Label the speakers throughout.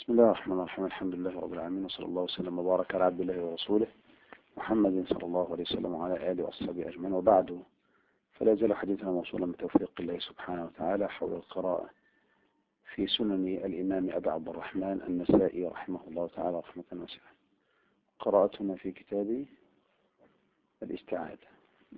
Speaker 1: بسم الله الرحمن الرحيم. الحمد لله رب العالمين، وصلى الله وسلم وبارك على عبد الله ورسوله محمد صلى الله عليه وسلم وعلى آله وأصحابه أجمعين، وبعد، فلا يزال حديثنا موصولا بتوفيق الله سبحانه وتعالى حول القراءة في سنن الإمام أبي عبد الرحمن النسائي رحمه الله تعالى رحمة واسعة. قراءتنا في كتاب الاستعاذة.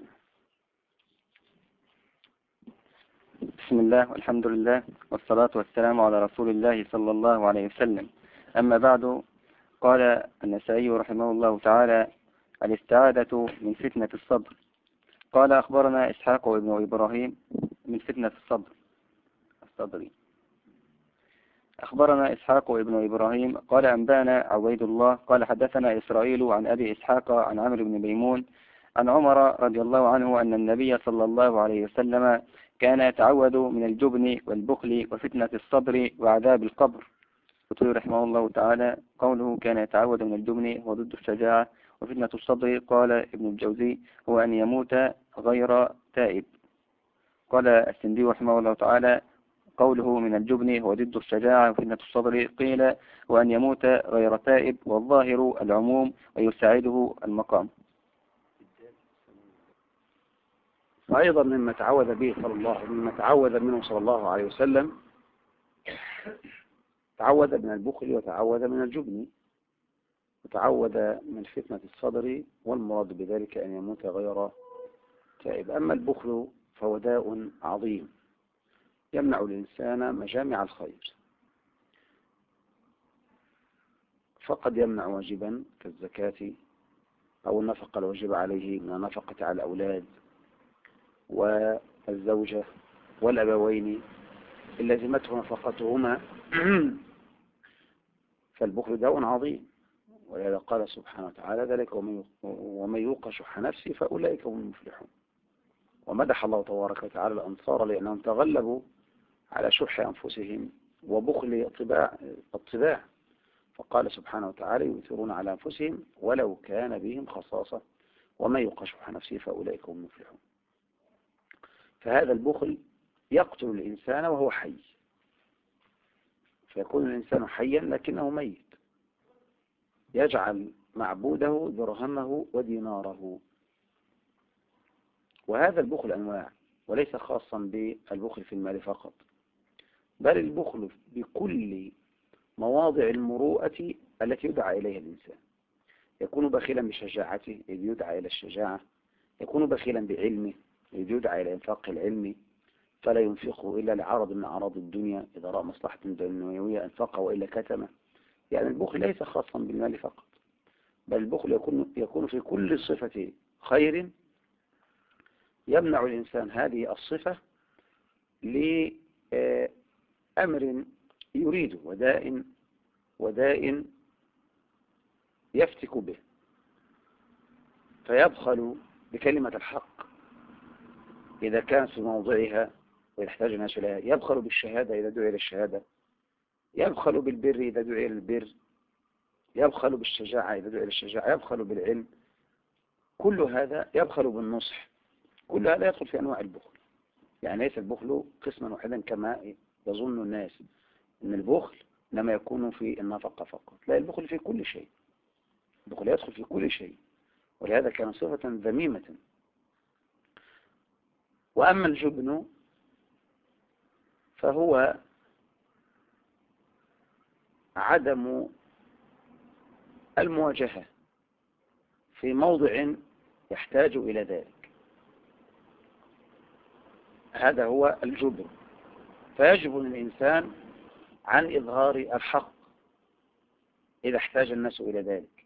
Speaker 2: بسم الله والحمد لله والصلاة والسلام على رسول الله صلى الله عليه وسلم. أما بعد، قال النسائي رحمه الله تعالى: الاستعاذة من فتنة الصبر. قال: أخبرنا إسحاق ابن إبراهيم من فتنة الصبر. أخبرنا إسحاق ابن إبراهيم قال: أنبانا عبيد الله قال: حدثنا إسرائيل عن أبي إسحاق عن عمرو بن ميمون عن عمر رضي الله عنه أن النبي صلى الله عليه وسلم كان يتعوذ من الجبن والبخل وفتنة الصبر وعذاب القبر. قلت رحمه الله تعالى: قوله كان يتعوذ من الجبن هو ضد الشجاعة، وفتنة الصبر قال ابن الجوزي هو أن يموت غير تائب. قال السندي رحمه الله تعالى: قوله من الجبن هو ضد الشجاعة، وفتنة الصبر قيل وأن يموت غير تائب، والظاهر العموم ويساعده المقام.
Speaker 1: وأيضا مما تعوذ منه صلى الله عليه وسلم، تعوذ من البخل وتعوذ من الجبن وتعوذ من فتنة الصدر، والمراد بذلك أن يموت غير تائب. أما البخل فهو داء عظيم يمنع الإنسان مجامع الخير، فقد يمنع واجبا كالزكاة أو النفقة الواجبة عليه من النفقة على الأولاد والزوجة والأبوين إن لزمته نفقتهما فالبخل داء عظيم، ولهذا قال سبحانه وتعالى: ذلك ومن يوق شح نفسه فأولئك هم المفلحون. ومدح الله تبارك وتعالى الأنصار لأنهم تغلبوا على شح أنفسهم وبخل الطباع، فقال سبحانه وتعالى: يؤثرون على أنفسهم ولو كان بهم خصاصة ومن يوق شح نفسه فأولئك هم المفلحون. فهذا البخل يقتل الإنسان وهو حي، فيكون الإنسان حيا لكنه ميت، يجعل معبوده درهمه وديناره. وهذا البخل أنواع، وليس خاصا بالبخل في المال فقط، بل البخل بكل مواضع المروءة التي يدعى إليها الإنسان. يكون بخيلا بشجاعته إذ يدعى إلى الشجاعة، يكون بخيلا بعلمه إذ يدعى إلى إنفاق العلم فلا ينفقه إلا لعرض من أعراض الدنيا، إذا رأى مصلحة دنيوية أنفقه وإلا كتمه. يعني البخل ليس خاصا بالمال فقط، بل البخل يكون في كل صفة خير يمنع الإنسان هذه الصفة لأمر يريده وداء يفتك به، فيبخل بكلمة الحق إذا كانت في موضعها ويحتاج الناس إليها، يبخل بالشهادة إذا دعي إلى الشهادة، يبخل بالبر إذا دعي إلى البر، يبخل بالشجاعة إذا دعي إلى الشجاعة، يبخل بالعلم، كل هذا، يبخل بالنصح، كل هذا يدخل في أنواع البخل. يعني ليس البخل قسما واحدا كما يظن الناس أن البخل لما يكون في النفقة فقط، لا، البخل في كل شيء، البخل يدخل في كل شيء، ولهذا كان صفة ذميمة. وأما الجبن فهو عدم المواجهة في موضع يحتاج إلى ذلك، هذا هو الجبن. فيجبن الإنسان عن إظهار الحق إذا احتاج الناس إلى ذلك،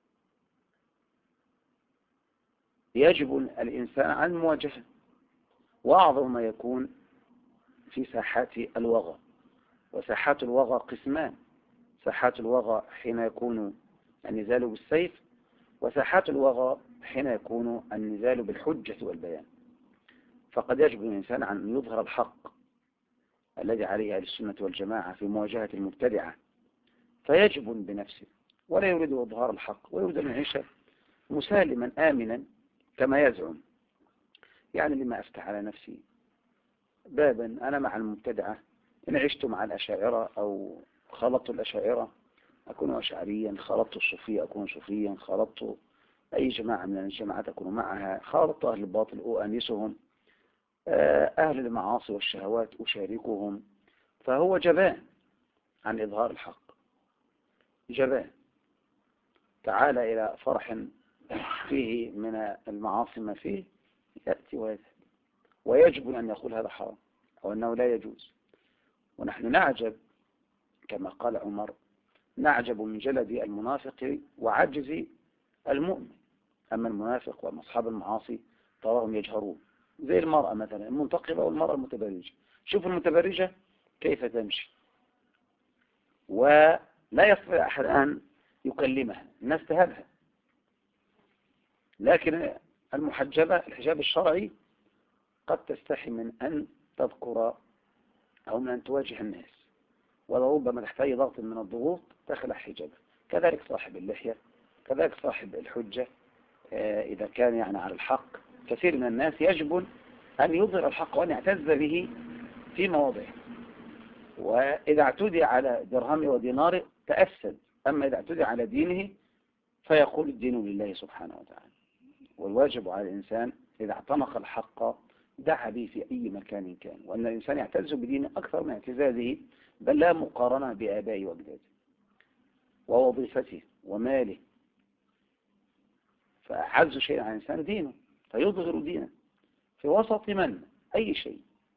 Speaker 1: يجبن الإنسان عن المواجهة. وأعظم ما يكون في ساحات الوغى، وساحات الوغى قسمان: ساحات الوغى حين يكون النزال بالسيف، وساحات الوغى حين يكون النزال بالحجة والبيان. فقد يجب الإنسان عن أن يظهر الحق الذي عليه أهل السنة والجماعة في مواجهة المبتدعة، فيجب بنفسه ولا يريد إظهار الحق، ويريد أن يعيش مسالما آمنا كما يزعم. يعني لما أفتح على نفسي بابا أنا مع المبتدعة إن عشت مع الأشاعرة أو خلطت الأشاعرة أكون أشعريا، خلطت الصوفية أكون صوفيا، خلطت أي جماعة من الجماعات أكون معها، خلطت أهل الباطل أؤانسهم، أهل المعاصي والشهوات أشاركهم. فهو جبان عن إظهار الحق، جبان. تعال إلى فرح فيه من المعاصي ما فيه، يأتي ويذهب، ويجب أن يقول هذا حرام أو أنه لا يجوز. ونحن نعجب كما قال عمر، نعجب من جلد المنافق وعجز المؤمن. أما المنافق وأصحاب المعاصي تراهم يجهرون، زي المرأة مثلا المنتقبة والمرأة المتبرجة. شوف المتبرجة كيف تمشي، ولا يستطيع أحد أن يكلمها، الناس تهابها. لكن المحجبة الحجاب الشرعي قد تستحي من أن تذكر أو من أن تواجه الناس، ولربما تحتاج ضغط من الضغوط تخلع حجابها. كذلك صاحب اللحية، كذلك صاحب الحجة إذا كان يعني على الحق. كثير من الناس يجب أن يظهر الحق وأن يعتز به في مواضعه، وإذا اعتدي على درهمه وديناره تأسد. أما إذا اعتدي على دينه فيقول الدين لله سبحانه وتعالى. والواجب على الإنسان إذا اعتنق الحق دعا به في أي مكان كان، وأن الإنسان يعتز بدينه أكثر من اعتزازه، بل لا مقارنة بآبائه وأجداده ووظيفته وماله. فأعز شيء على الإنسان دينه، فيظهر دينه في وسط من أي شيء،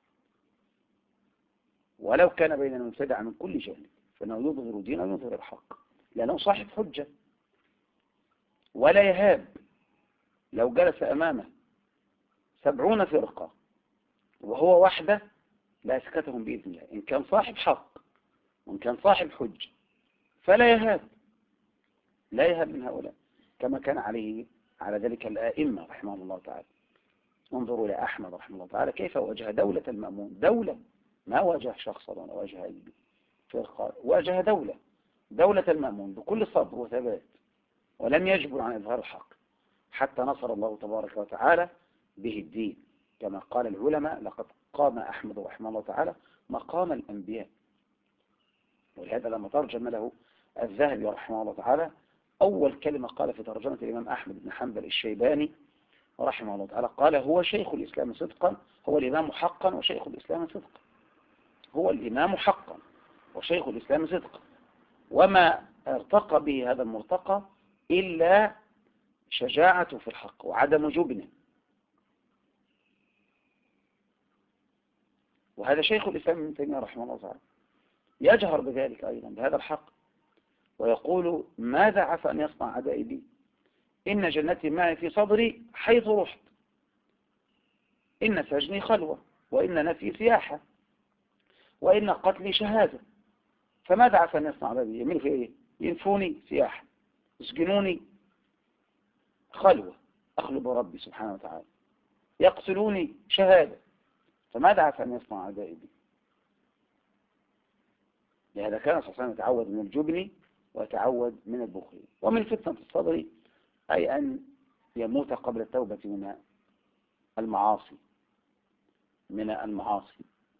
Speaker 1: ولو كان بين المبتدع من كل جانب، فإنه يظهر دينه ويظهر الحق، لأنه صاحب حجة ولا يهاب. لو جلس أمامه 70 فرقة وهو وحده لأسكتهم بإذن الله، إن كان صاحب حق وإن كان صاحب حجة، فلا يهاب، لا يهاب من هؤلاء، كما كان على ذلك الآئمة رحمه الله تعالى. انظروا إلى أحمد رحمه الله تعالى كيف واجه دولة المأمون، دولة، ما واجه شخصا ولا واجه فرقة، واجه دولة المأمون بكل صبر وثبات، ولم يجبر عن إظهار الحق حتى نصر الله تبارك وتعالى به الدين. كما قال العلماء لقد قام أحمد رحمه الله تعالى مقام الأنبياء. ولهذا لما ترجم له الذهبي رحمه الله تعالى، أول كلمة قال في ترجمة الإمام أحمد بن حنبل الشيباني رحمه الله تعالى قال: هو شيخ الإسلام صدقا، هو الإمام حقا وشيخ الإسلام صدقا. هو الإمام حقا وشيخ الإسلام صدقا، وما ارتقى به هذا المرتقى إلا شجاعته في الحق وعدم جبنه. وهذا شيخ الإسلام ابن تيمية رحمه الله تعالى يجهر بذلك أيضا، بهذا الحق، ويقول: ماذا عسى أن يصنع أعدائي بي؟ إن جنتي معي في صدري حيث رحت، إن سجني خلوة، وإن نفي سياحة، وإن قتلي شهادة. فماذا عسى أن يصنع أعدائي بي؟ يعملوا في إيه؟ ينفوني سياحة، يسجنوني خلوة أخلو بربي سبحانه وتعالى، يقتلوني شهادة. فماذا عسى أن يصنع أعدائي بي؟ لهذا كان صلى الله عليه وسلم يتعود من الجبن ويتعود من البخل ومن فتنة الصدر، أي أن يموت قبل التوبة من المعاصي.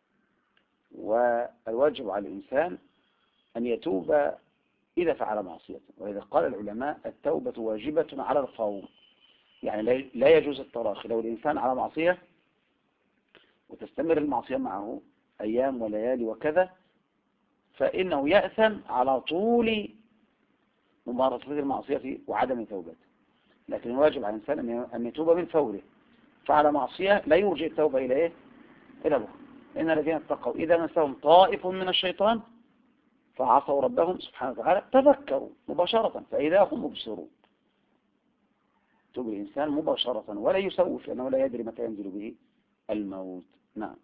Speaker 1: والواجب على الإنسان أن يتوب إذا فعل معصية. وإذا قال العلماء: التوبة واجبة على الفور، يعني لا يجوز التراخي. لو الإنسان على معصية وتستمر المعصية معه أيام وليالي وكذا، فإنه يأثم على طول ممارسة المعصية وعدم توبته. لكن الواجب على الإنسان أن يتوب من فوره. فعلى معصية لا يرجع التوبة إلى إيه؟ إلى بكرة. إن الذين اتقوا إذا مسهم طائف من الشيطان فعصوا ربهم سبحانه وتعالى تذكروا مباشرة فإذا هم مبصرون. توب الإنسان مباشرة ولا يسوف، لأنه لا يدري متى ينزل به الموت. نعم.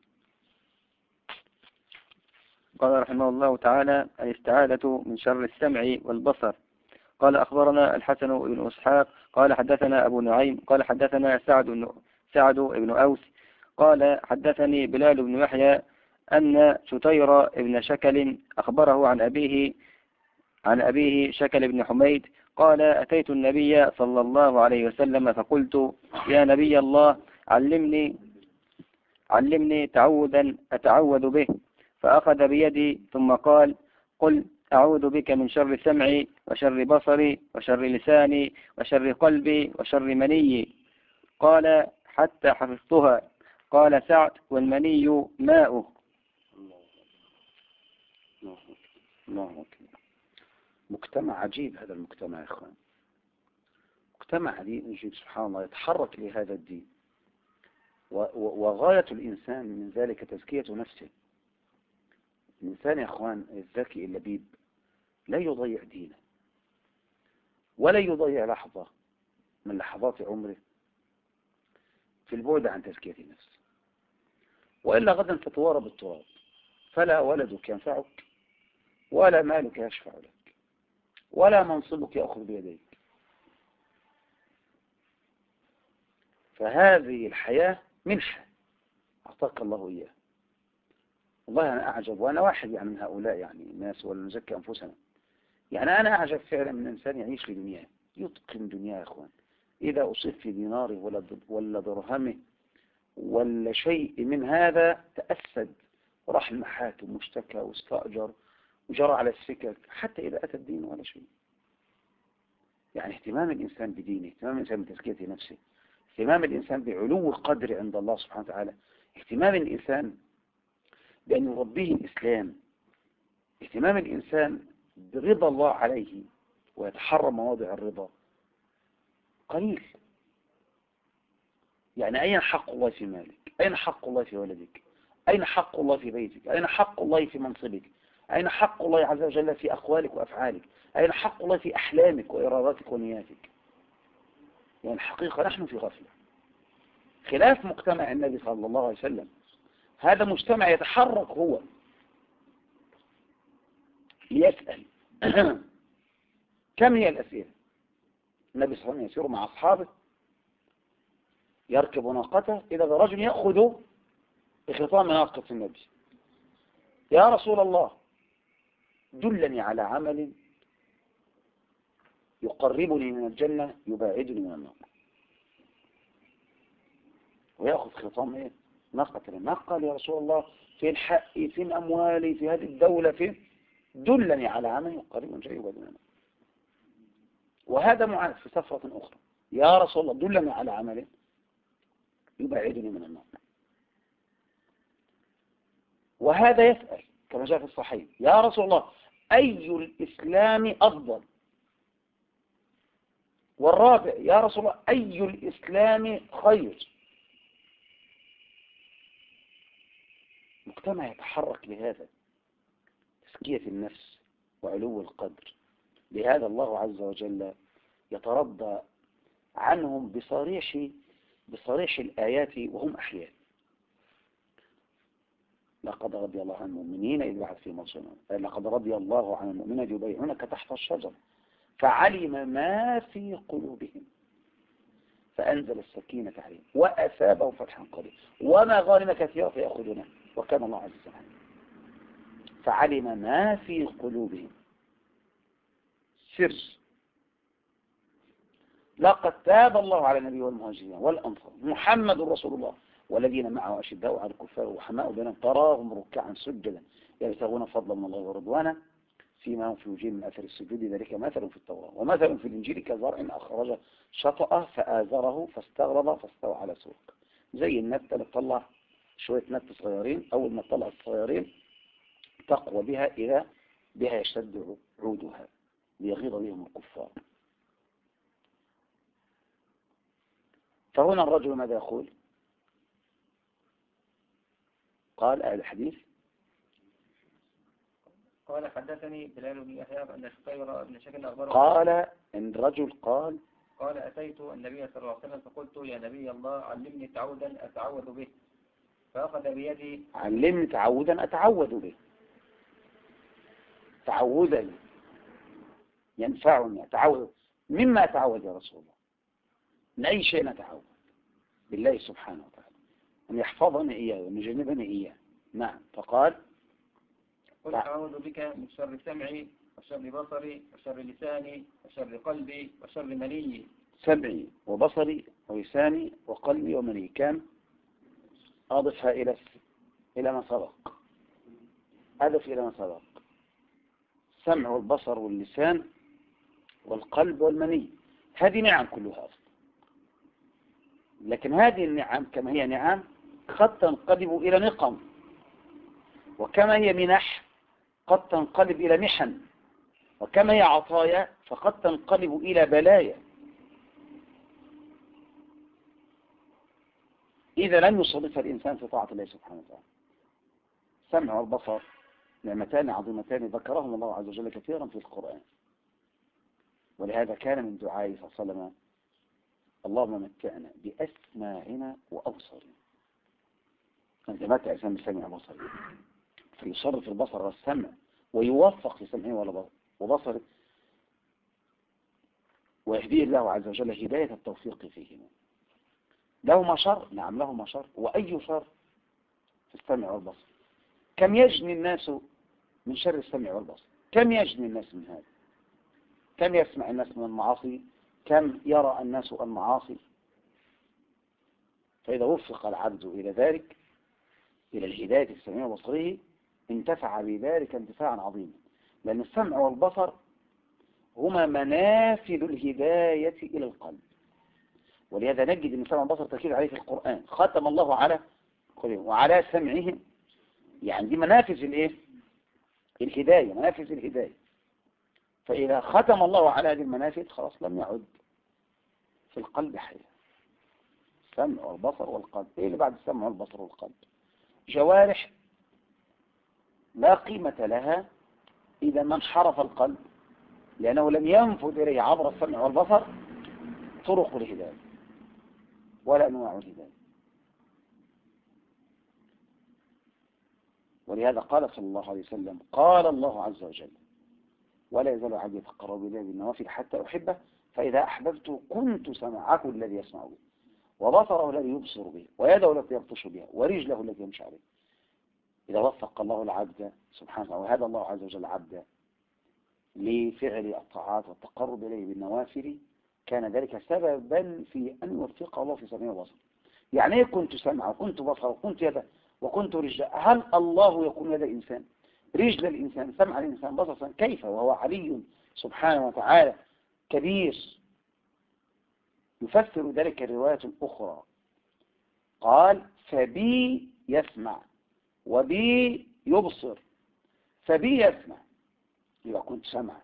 Speaker 2: قال رحمه الله تعالى: الاستعاذة من شر السمع والبصر. قال أخبرنا الحسن بن إسحاق قال حدثنا أبو نعيم قال حدثنا سعد بن أوس قال حدثني بلال بن يحيى أن شتير بن شكل أخبره عن أبيه شكل بن حميد قال: أتيت النبي صلى الله عليه وسلم فقلت: يا نبي الله، علمني تعوذا أتعوذ به. فأخذ بيدي ثم قال: قل أعوذ بك من شر سمعي وشر بصري وشر لساني وشر قلبي وشر مني. قال حتى حفظتها. قال سعد والمني ماؤه.
Speaker 1: الله أكبر. مجتمع عجيب هذا المجتمع يا إخوان، مجتمع عجيب سبحان الله، يتحرك لهذا الدين، وغاية الإنسان من ذلك تزكية نفسه. الإنسان يا إخوان الذكي اللبيب لا يضيع دينه ولا يضيع لحظة من لحظات عمره في البعد عن تزكية نفسه، وإلا غدا تتوارى بالتراب، فلا ولدك ينفعك ولا مالك يشفع لك ولا منصبك يأخذ بيديك. فهذه الحياة منحة أعطاك الله إياه. والله أنا أعجب، وأنا واحد يعني من هؤلاء يعني الناس، ولا نزكي أنفسنا، يعني أنا أعجب فعلا من إنسان يعيش لدنياه، يتقن دنياه يا أخوان. إذا أصيب في ديناره ولا درهمه ولا شيء من هذا تأسد وراح المحاكم واشتكى واستأجر وجرى على السكك، حتى إذا أتى الدين ولا شيء. يعني اهتمام الإنسان بدينه، اهتمام الإنسان بتزكية نفسه، اهتمام الإنسان بعلو القدر عند الله سبحانه وتعالى، اهتمام الإنسان بأن يربيه الإسلام، اهتمام الإنسان برضا الله عليه ويتحرى مواضع الرضا قليل. يعني أين حق الله في مالك؟ أين حق الله في ولدك؟ أين حق الله في بيتك؟ أين حق الله في منصبك؟ أين حق الله عز وجل في أقوالك وأفعالك؟ أين حق الله في أحلامك وإراداتك ونياتك؟ يعني الحقيقة نحن في غفلة، خلاف مجتمع النبي صلى الله عليه وسلم. هذا مجتمع يتحرك هو ليسأل. كم هي الأسئلة؟ النبي صلى الله عليه وسلم يسير مع أصحابه، يركب ناقته، إذا رجل يأخذ بخطام ناقة النبي: يا رسول الله دلني على عمل يقربني من الجنة يباعدني من النار. ويأخذ خطام إيه؟ ناقة الناقة. قال: يا رسول الله فين حقي، فين أموالي في هذه الدولة، فين؟ دلني على عمل يقربني من الجنة يباعدني من النار. وهذا معاذ في سفرة أخرى: يا رسول الله دلني على عمل يبعدني من النار. وهذا يسأل كما جاء في الصحيح: يا رسول الله أي الإسلام أفضل؟ والرابع: يا رسول الله أي الإسلام خير؟ مجتمع يتحرك لهذا، تزكية النفس وعلو القدر. لهذا الله عز وجل يترضى عنهم بصريح الآيات وهم أحياء. لقد رضي الله عن المؤمنين إذ بعث فيهم رسولا، لقد رضي الله عن المؤمنين يبايعونك تحت الشجرة فعلم ما في قلوبهم فأنزل السكينة عليهم وأثابهم فتحا قريبا ومغانم كثيرة يأخذونها وكان الله عزيزا حكيما. فعلم ما في قلوبهم سر. لقد تاب الله على النبي والمهاجرين والأنصار محمد رسول الله والذين معه أشداء على الكفار وحماء بينهم تراهم ركعا سجدا يبتغون فضلا من الله ورضوانا فيما هم في وجوههم من أثر السجود ذلك مثل في التوراة ومثل في الإنجيل كزرع أخرج شطأه فآزره فاستغرض فاستوى على سوق. زي النبتة اللي تطلع شوية نبت صغيرين، أول ما تطلع الصغيرين تقوى بها إذا بها يشتد عودها ليغيظ بهم الكفار. فهنا الرجل ماذا يقول؟ قال أهل الحديث:
Speaker 2: قال حدثني بلال بن يحيى أن شقير بن شكل أخبره.
Speaker 1: قال إن الرجل قال
Speaker 2: أتيت النبي صلى الله عليه وسلم فقلت: يا نبي الله علمني تعودا أتعوذ به. فأخذ بيدي.
Speaker 1: علمني تعودا أتعوذ به. تعوذا ينفعني أتعوذ. مما أتعوذ يا رسول الله؟ من أي شيء نتعوذ؟ بالله سبحانه وتعالى أن يحفظني إياه وأن يجنبني إياه. نعم. فقال:
Speaker 2: قل أعوذ بك من شر سمعي وشر بصري وشر لساني وشر قلبي وشر مني.
Speaker 1: سمعي وبصري ولساني وقلبي ومني كم؟ أضفها إلى ما سبق. أضف إلى ما سبق. السمع والبصر واللسان والقلب والمني، هذه نعم كلها أصلا. لكن هذه النعم كما هي نعم قد تنقلب إلى نقم، وكما هي منح قد تنقلب إلى محن، وكما هي عطايا فقد تنقلب إلى بلايا إذا لم يصرف الإنسان في طاعة الله سبحانه وتعالى. السمع والبصر نعمتان عظيمتان ذكرهم الله عز وجل كثيرا في القرآن، ولهذا كان من دعائه صلى الله عليه وسلم: اللهم متعنا بأسماعنا وأبصارنا. أنت متع إنسان بالسمع والبصر، فيصرف البصر والسمع ويوفق في سمعه وبصره، ويهديه الله عز وجل هداية التوفيق فيهما. له ما شر، نعم له ما شر، وأي شر في السمع والبصر. كم يجني الناس من شر السمع والبصر، كم يجني الناس من هذا، كم يسمع الناس من المعاصي، كم يرى الناس المعاصي. فإذا وفق العبد إلى ذلك، إلى الهداية في السمع وبصره، انتفع بذلك انتفاعا عظيما، لأن السمع والبصر هما منافذ الهداية إلى القلب. ولهذا نجد أن السمع والبصر تأكيد عليه في القرآن: ختم الله على قلوبهم وعلى سمعهم. يعني دي منافذ الايه؟ الهداية، منافذ الهداية. فإذا ختم الله على هذه المنافذ خلاص لم يعد في القلب حياة. السمع والبصر والقلب، ايه اللي بعد السمع والبصر والقلب؟ جوارح لا قيمة لها إذا ما انحرف القلب، لأنه لم ينفذ إليه عبر السمع والبصر طرق الهداية ولا أنواع الهداية. ولهذا قال صلى الله عليه وسلم: قال الله عز وجل: ولا يزال عبدي يتقرب إلي بالنوافل حتى أحبه، فإذا أحببته كنت سمعه الذي يسمع به، وبصره الذي يبصر به، ويده التي يبطش بها، ورجله التي يمشي عليه. إذا وفق الله العبد سبحانه وهذا الله عز وجل عبد لفعل الطاعات والتقرب إليه بالنوافل، كان ذلك سببا في أن يوفقه الله في سمعه وبصره. يعني ايه كنت سمعه وكنت بصره وكنت يده وكنت رجله؟ هل الله يكون يد الإنسان، رجل الإنسان، سمع الإنسان، بصر الإنسان؟ كيف وهو علي سبحانه وتعالى كبير؟ يفسر ذلك الرواية الأخرى، قال: فبي يسمع وبي يبصر. فبي يسمع، يبقى كنت سمع،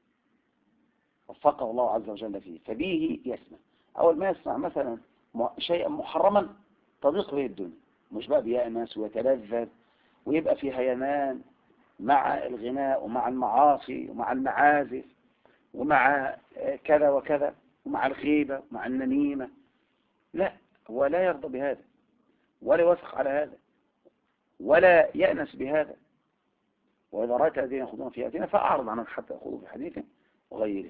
Speaker 1: وفقه الله عز وجل فيه. فبيه يسمع، أول ما يسمع مثلا شيئا محرما تضيق به الدنيا، مش بقى بيأنس ويتلذذ ويبقى في هيمان مع الغناء ومع المعاصي ومع المعازف ومع كذا وكذا ومع الغيبة ومع النميمة. لا، هو لا يرضى بهذا ولا يوافق على هذا ولا يأنس بهذا. وإذا رأيت الذين يخوضون في آياتنا فأعرض عنهم حتى يخوضوا في حديث وغيره.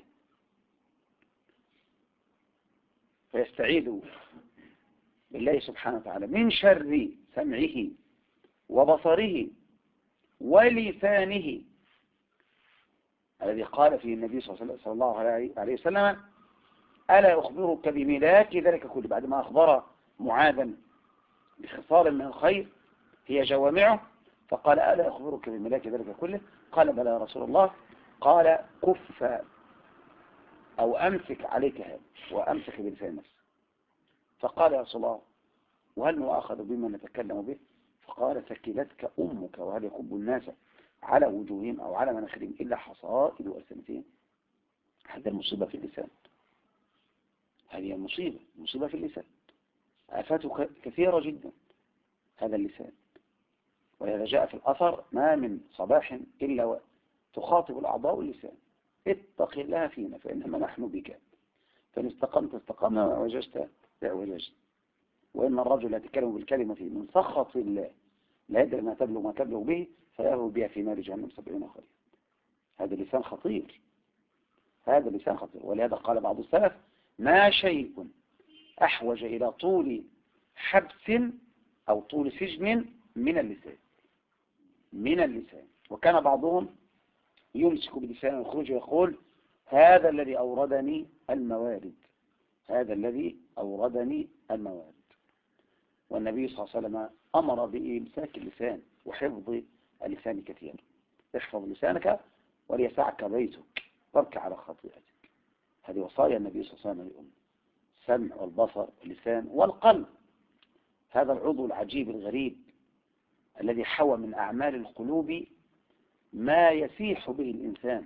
Speaker 1: فيستعيذ بالله سبحانه وتعالى من شر سمعه وبصره ولسانه، الذي قال فيه النبي صلى الله عليه وسلم: ألا أخبرك بملاك ذلك كله؟ بعد ما أخبر معاذا بخصال من الخير هي جوامعه، فقال: ألا أخبرك بملاك ذلك كله؟ قال: بلى يا رسول الله. قال: كف أو أمسك عليك هذا، وأمسك بلسان نفسه. فقال: يا رسول الله، وهل نؤاخذ بما نتكلم به؟ فقال: ثكلتك أمك، وهل يكب الناس على وجوههم أو على مناخرهم إلا حصائد ألسنتهم؟ هذا المصيبة في اللسان، هذه المصيبة في اللسان، آفاته كثيرة جدا هذا اللسان. ولهذا جاء في الأثر: ما من صباح إلا تخاطب الأعضاء اللسان: اتق الله فينا فإنما نحن بك، فإن استقمت استقمنا وعوججت اعوججت. وإن الرجل يتكلم بالكلمة من سخط الله لا يدري ما تبلغ به فيهوي بها في نار جهنم 70 خريفا. هذا اللسان خطير، هذا اللسان خطير. ولهذا قال بعض السلف: ما شيء أحوج إلى طول حبس أو طول سجن من اللسان، من اللسان. وكان بعضهم يمسك بلسانه ويخرج ويقول: هذا الذي أوردني الموارد، هذا الذي أوردني الموارد. والنبي صلى الله عليه وسلم أمر بإمساك اللسان وحفظ اللسان كثيرا. احفظ لسانك وليسعك بيتك وابكي على خطيئتك. هذه وصايا النبي صلى الله عليه وسلم للأمة. السمع والبصر واللسان والقلب، هذا العضو العجيب الغريب الذي حوى من أعمال القلوب ما يسيح به الإنسان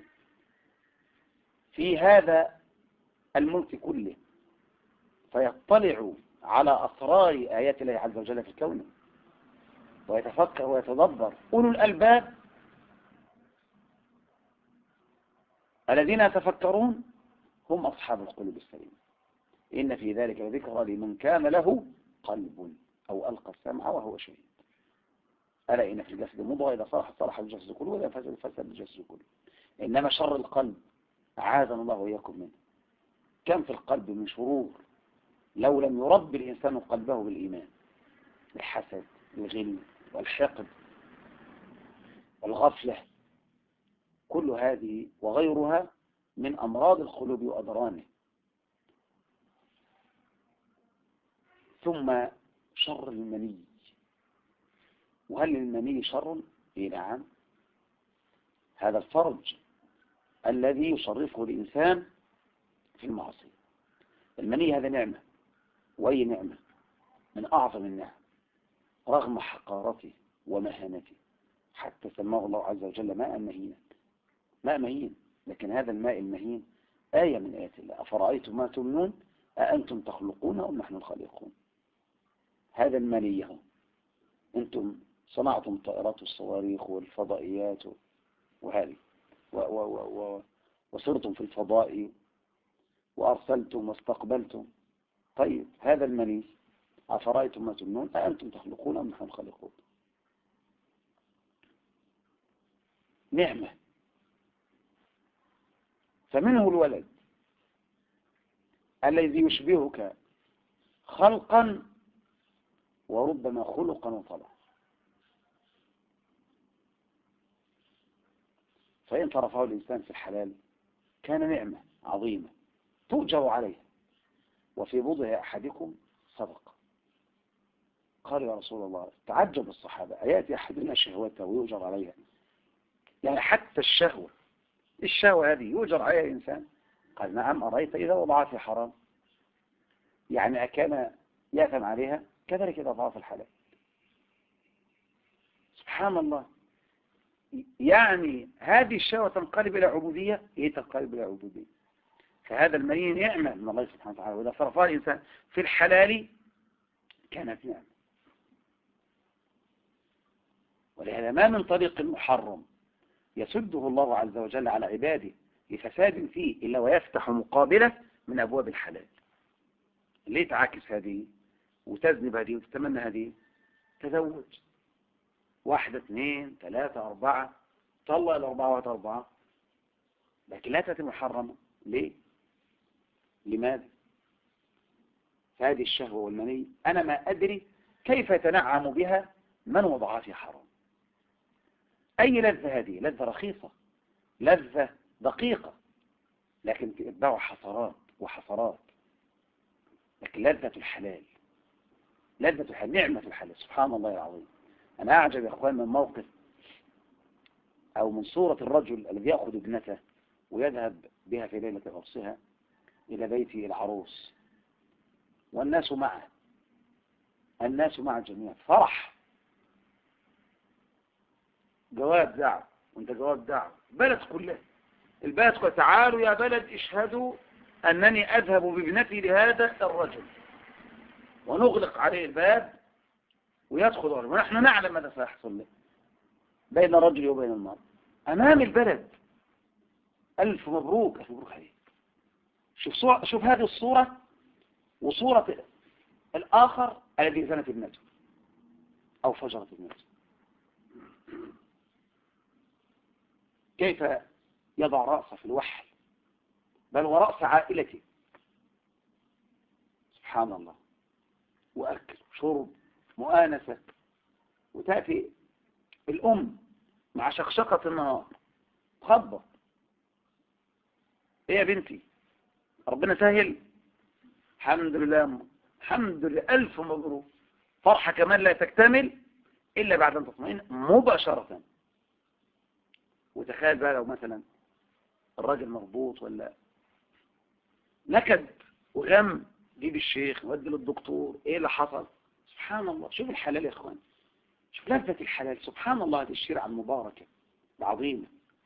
Speaker 1: في هذا الملك كله، فيطلع على أسرار آيات الله عز وجل في الكون ويتفكر ويتدبر. أولو الألباب الذين يتفكرون هم أصحاب القلوب السليمة. إن في ذلك لذكرى لمن كان له قلب أو ألقى السمع وهو شهيد. ألا إن في الجسد مضغة إذا صلحت صلح الجسد كله وإذا فسد فسد الجسد كله. إنما شر القلب أعاذنا الله وإياكم منه. كم في القلب من شرور لو لم يربي الإنسان قلبه بالإيمان، الحسد والغل والحقد والغفلة، كل هذه وغيرها من أمراض القلوب وأضرانه. ثم شر المني. وهل المني شر؟ إيه نعم، هذا الفرج الذي يصرفه الإنسان في المعصية. المني هذا نعمة، وأي نعمة من أعظم النعم رغم حقارته ومهانته، حتى سماه الله عز وجل ماء مهينا. ماء مهين، لكن هذا الماء المهين آية من آيات الله. أفرأيتم ما تمنون أأنتم تخلقونه أم نحن الخالقون. هذا المني أنتم صنعتم الطائرات والصواريخ والفضائيات وهذه وصرتم في الفضاء وأرسلتم واستقبلتم. طيب هذا المني أفرأيتم ما تمنون أأنتم تخلقون أم نحن الخالقون. نعمة. فمنه الولد الذي يشبهك خلقا وربما خلقا وطبعا، فإن طرفه الإنسان في الحلال كان نعمة عظيمة تؤجر عليها. وفي بضع أحدكم صدقة. قال يا رسول الله، تعجب الصحابة، أياتي أحدنا شهوته ويؤجر عليها؟ يعني حتى الشهوة هذه يؤجر عليها الإنسان؟ قال نعم، أرأيت إذا وضعها في حرام، يعني أكان يأثم عليها؟ كذلك إذا وضعها في الحلال. سبحان الله. يعني هذه الشهوة تنقلب إلى عبودية، إيه تنقلب إلى عبودية. فهذا المني نعمة من الله سبحانه وتعالى، وإذا صرفها الإنسان في الحلال كانت نعمة. ولهذا ما من طريق محرم يسده الله عز وجل على عباده لفساد فيه إلا ويفتح مقابله من أبواب الحلال. ليه تعاكس هذه وتذنب هذه وتتمنى هذه؟ تزوج 1 2 3 4، طلع 4 و4، لكن لا تتم محرمة. ليه؟ لماذا؟ فهذه الشهوة والمني أنا ما أدري كيف يتنعم بها من وضعها في حرام. أي لذة هذه؟ لذة رخيصة، لذة دقيقة، لكن تتبع حسرات وحسرات. لكن لذة الحلال، لذة الحلال، نعمة الحلال، سبحان الله العظيم. أنا أعجب يا أخوان من موقف أو من صورة الرجل الذي يأخذ ابنته ويذهب بها في ليلة عرسها إلى بيت العروس والناس معه، الناس مع الجميع، فرح، جواب دعوة، وانت جواب دعوة، بلد كلها، البلد كلها تعالوا يا بلد اشهدوا أنني أذهب بابنتي لهذا الرجل، ونغلق عليه الباب ويدخل الرجل، ونحن نعلم ماذا سيحصل له بين الرجل وبين المرأة أمام البلد. ألف مبروك، ألف مبروك عليك. شوف هذه الصورة وصورة الآخر الذي زنت ابنته أو فجرت ابنته، كيف يضع رأسه في الوحل، بل ورأس عائلته، سبحان الله، وأكل وشرب مؤانسة. وتأتي الأم مع شقشقة النهار تخبط، ايه يا بنتي ربنا سهل، الحمد لله الحمد لله ألف مبروك. فرحة كمان لا تكتمل إلا بعد أن تطمئن مباشرة. وتخيل بقى لو مثلا الراجل مربوط ولا نكد وغم، جيب الشيخ ودي للدكتور، ايه اللي حصل؟ سبحان الله. شوف الحلال يا اخوان، شوف لذة الحلال، سبحان الله. هذه الشريعة المباركة العظيمة.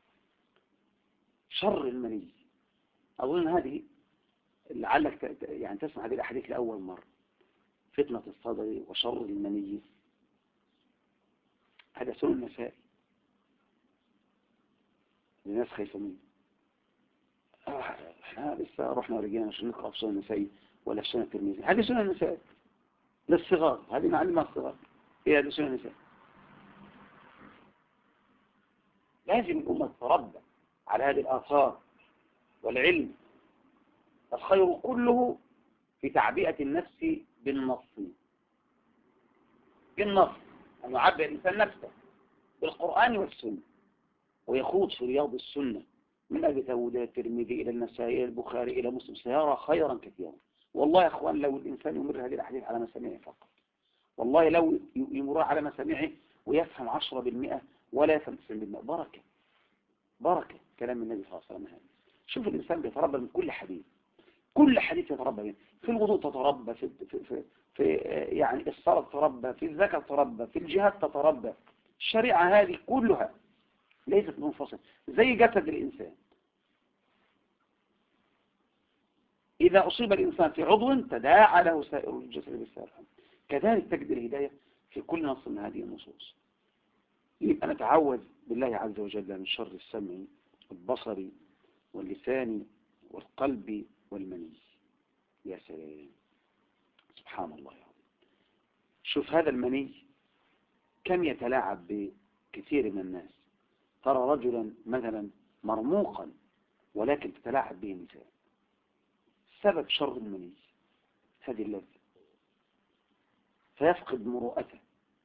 Speaker 1: شر المني، أظن هذه لعلك يعني تسمع هذه الأحاديث لأول مرة. فتنة الصدر وشر المني، هذا سنن النسائي. الناس خايفة منه. احنا لسه رحنا ورجعنا عشان نقرأ في سنن النسائي ولا في سنن الترمذي. هذه سنن النسائي للصغار، هذه معلمة الصغار. هي هذه سنن النسائي. لازم الأمة تتربى على هذه الآثار والعلم. الخير كله في تعبئة النفس بالنص. بالنص أن يعبئ الإنسان نفسه بالقرآن والسنة، ويخوض في رياض السنة من أبي داود إلى الترمذي إلى النسائي إلى البخاري إلى مسلم، سيرى خيرا كثيرا. والله يا أخوان لو الإنسان يمر هذه الأحاديث على مسامعه فقط، والله لو يمر على مسامعه ويفهم 10% ولا يفهم 90%، بركة بركة كلام النبي صلى الله عليه وسلم. هذا شوف الإنسان بيتربى من كل حديث، كل حديث يتربى منه. في الوضوء تتربى، في يعني الصلاة تتربى، في الزكاة تتربى، في الجهاد تتربى. الشريعة هذه كلها ليست منفصلة. زي جسد الإنسان، إذا أصيب الإنسان في عضو تداعى له سائر الجسد بالسهر. كذلك تجد الهداية في كل نص من هذه النصوص. يبقى نتعوذ بالله عز وجل من شر السمع والبصر واللسان والقلب والمني. يا سلام، سبحان الله يا رب. شوف هذا المني كم يتلاعب بكثير من الناس. ترى رجلا مثلا مرموقا ولكن تتلاعب به النساء. سبب شر المني هذه اللذة، فيفقد مروءته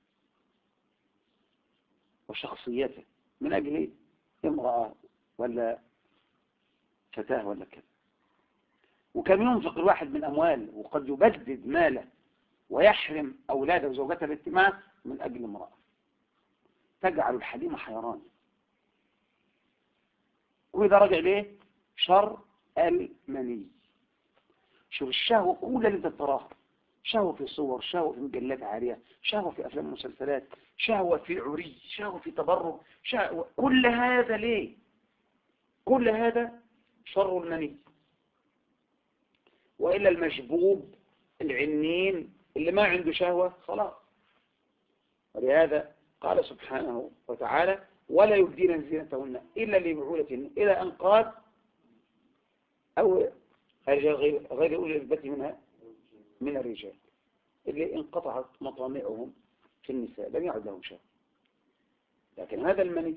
Speaker 1: وشخصيته من أجل امرأة ولا فتاة ولا كذا. وكم ينفق الواحد من أموال وقد يبدد ماله ويحرم أولاده وزوجته بالاجتماع من أجل امرأة، تجعل الحليم حيران. وإذا رجع ليه شر المني. شوف الشهوة كل اللي تراها، شهوة في صور، شهوة في مجلات عارية، شهوة في أفلام ومسلسلات، شهوة في عري، شهوة في تبرج، شهوة. كل هذا ليه؟ كل هذا شر المني. وإلا المشبوب العنين اللي ما عنده شهوة خلاص. ولهذا قال سبحانه وتعالى ولا يبدين زينتهن إلا لبعولتهن إلى أن قال أو غير أولي البت منها من الرجال اللي انقطعت مطامعهم في النساء لم يعد لهم شر. لكن هذا المني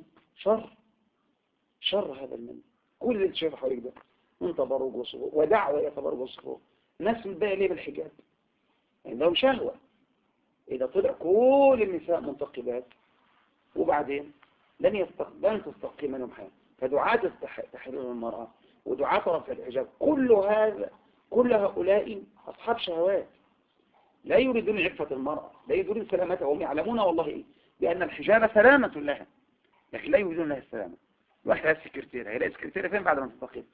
Speaker 1: شر هذا المني. كل اللي تشوفه حواليك ده من تبرج وصفور ودعوة إلى تبرج وصفور. ناس الباقي ليه بالحجاب عندهم شهوة. إذا طلع كل النساء منتقبات وبعدين لن تستقيم منهم حال. فدعاة تحرير المرأة ودعاة رفع الحجاب كل هؤلاء أصحاب شهوات، لا يريدون عفة المرأة، لا يريدون سلامتها. هم يعلمون والله بأن الحجاب سلامة لها، لكن لا يريدون لها السلامة. واحد عايز سكرتيرة، هيلاقي سكرتيرة فين بعد ما تستقيم؟